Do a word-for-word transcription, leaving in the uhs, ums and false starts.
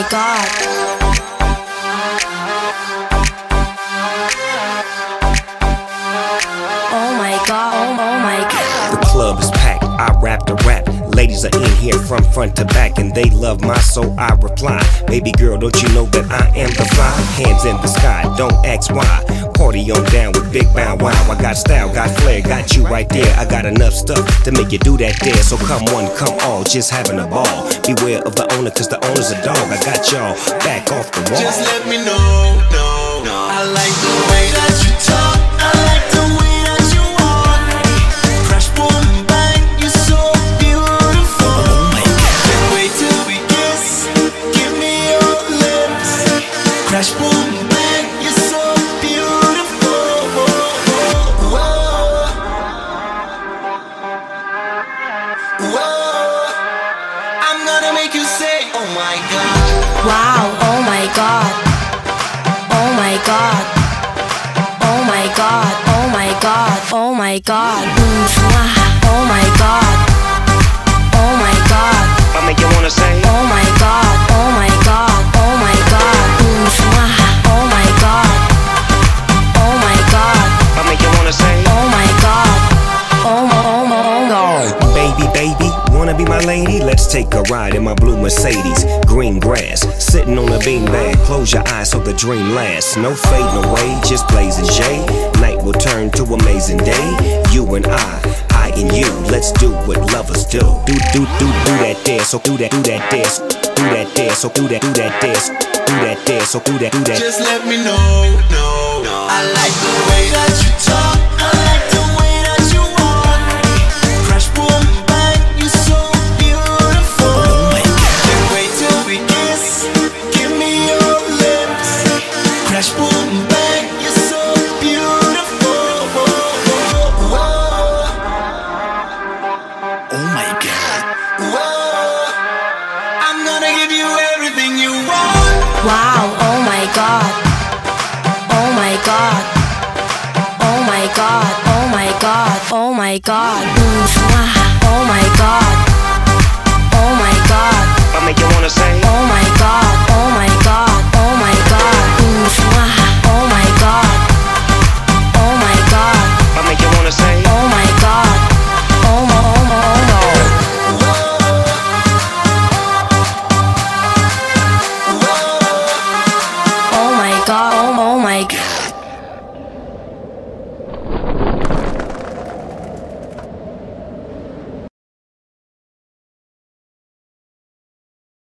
God. Oh my God, oh, oh my God. The club is packed, I rap the rap. Ladies are in here from front to back, and they love my soul, I reply. Baby girl, don't you know that I am the fly? Hands in the sky, don't ask why. Party on down with Big Bow Wow. I got style, got flair, got you right there. I got enough stuff to make you do that there. So come one, come all, just having a ball. Beware of the owner, cause the owner's a dog. I got y'all back off the wall. Just let me know, no, no. I like the way that you talk. I like the way that you walk. Crash, boom, bang, you're so beautiful. Oh my God. Can't wait till we kiss. Give me your lips. Crash, boom, bang, you're so beautiful. Whoa, whoa. I'm gonna make you say, oh my God. Wow, oh my God. Oh my God. Oh my God. Oh my God. Oh my God. Mm, mwah. Oh my God. Oh my God. I make you wanna say, Oh my God. Oh my God. Oh my God. Mm, mwah. Oh my God. Oh my God. I make you wanna say, Oh my God. Oh my, oh my, oh my. baby, baby, wanna be my lady? Let's take a ride in my blue Mercedes. Green grass, sitting on a beanbag. Close your eyes so the dream lasts. No fading away, just blazing J. Night will turn to amazing day. You and I, I and you. Let's do what lovers do. Do, do, do, do that dance. So do that, do that dance. Do that dance. So do that, do that dance. Do that dance. So do that, do that. Just let me know, no, no. I like the way that you talk. I like the way that you walk. Crash, boom, bang, you're so beautiful. Oh my God. Can't wait till we kiss. Give me your lips. Crash, boom, bang, you're so beautiful. Whoa, oh my God. Whoa, I'm gonna give you everything you want. Wow, oh my God. Oh my God. Oh my God. Oh my God. Oh my God. Mm, mwah. Oh my God. Oh my God. I make you wanna say, Oh my God. Oh my God. Oh my God. Mm, mwah.